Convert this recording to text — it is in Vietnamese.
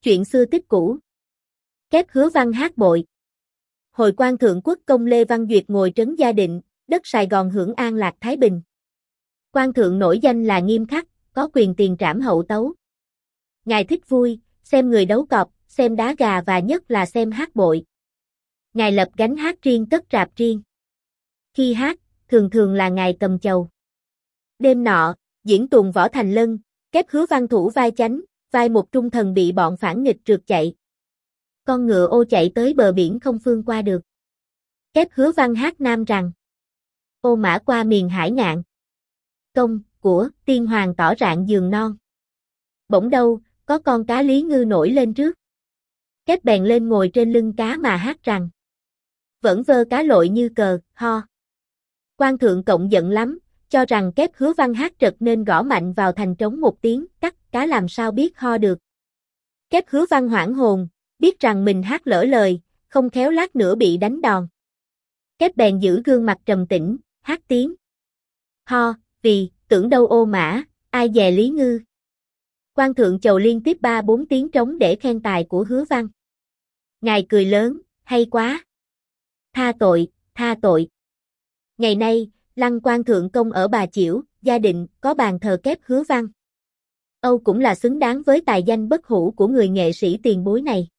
Chuyện xưa tích cũ. Kép Hứa Văn hát bội. Hồi quan thượng quốc công Lê Văn Duyệt ngồi trấn Gia Định, đất Sài Gòn hưởng an lạc thái bình. Quan thượng nổi danh là nghiêm khắc, có quyền tiền trảm hậu tấu. Ngài thích vui, xem người đấu cọp, xem đá gà và nhất là xem hát bội. Ngài lập gánh hát riêng cất rạp riêng. Khi hát, thường thường là ngài cầm chầu. Đêm nọ, diễn tuồng Võ Thành Lân, Kép Hứa Văn thủ vai chánh, vai một trung thần bị bọn phản nghịch rượt chạy. Con ngựa ô chạy tới bờ biển không phương qua được. Kép Hứa Văn hát nam rằng: ô mã qua miền hải ngạn. Công, của, tiên hoàng tỏ rạng giường non. Bỗng đâu, có con cá lý ngư nổi lên trước. Kép bèn lên ngồi trên lưng cá mà hát rằng: vẫn vơ cá lội như cờ, ho. Quan thượng cộng giận lắm, cho rằng Kép Hứa Văn hát trật nên gõ mạnh vào thành trống một tiếng, cắt, cá làm sao biết ho được. Kép Hứa Văn hoảng hồn, biết rằng mình hát lỡ lời, không khéo lát nữa bị đánh đòn. Kép bèn giữ gương mặt trầm tĩnh, hát tiếng: ho, vì, tưởng đâu ô mã, ai dè lý ngư. Quan thượng chầu liên tiếp 3-4 tiếng trống để khen tài của Hứa Văn. Ngài cười lớn, hay quá. Tha tội, tha tội. Ngày nay, lăng quan thượng công ở Bà Chiểu, Gia Định, có bàn thờ Kép Hứa Văn. Âu cũng là xứng đáng với tài danh bất hủ của người nghệ sĩ tiền bối này.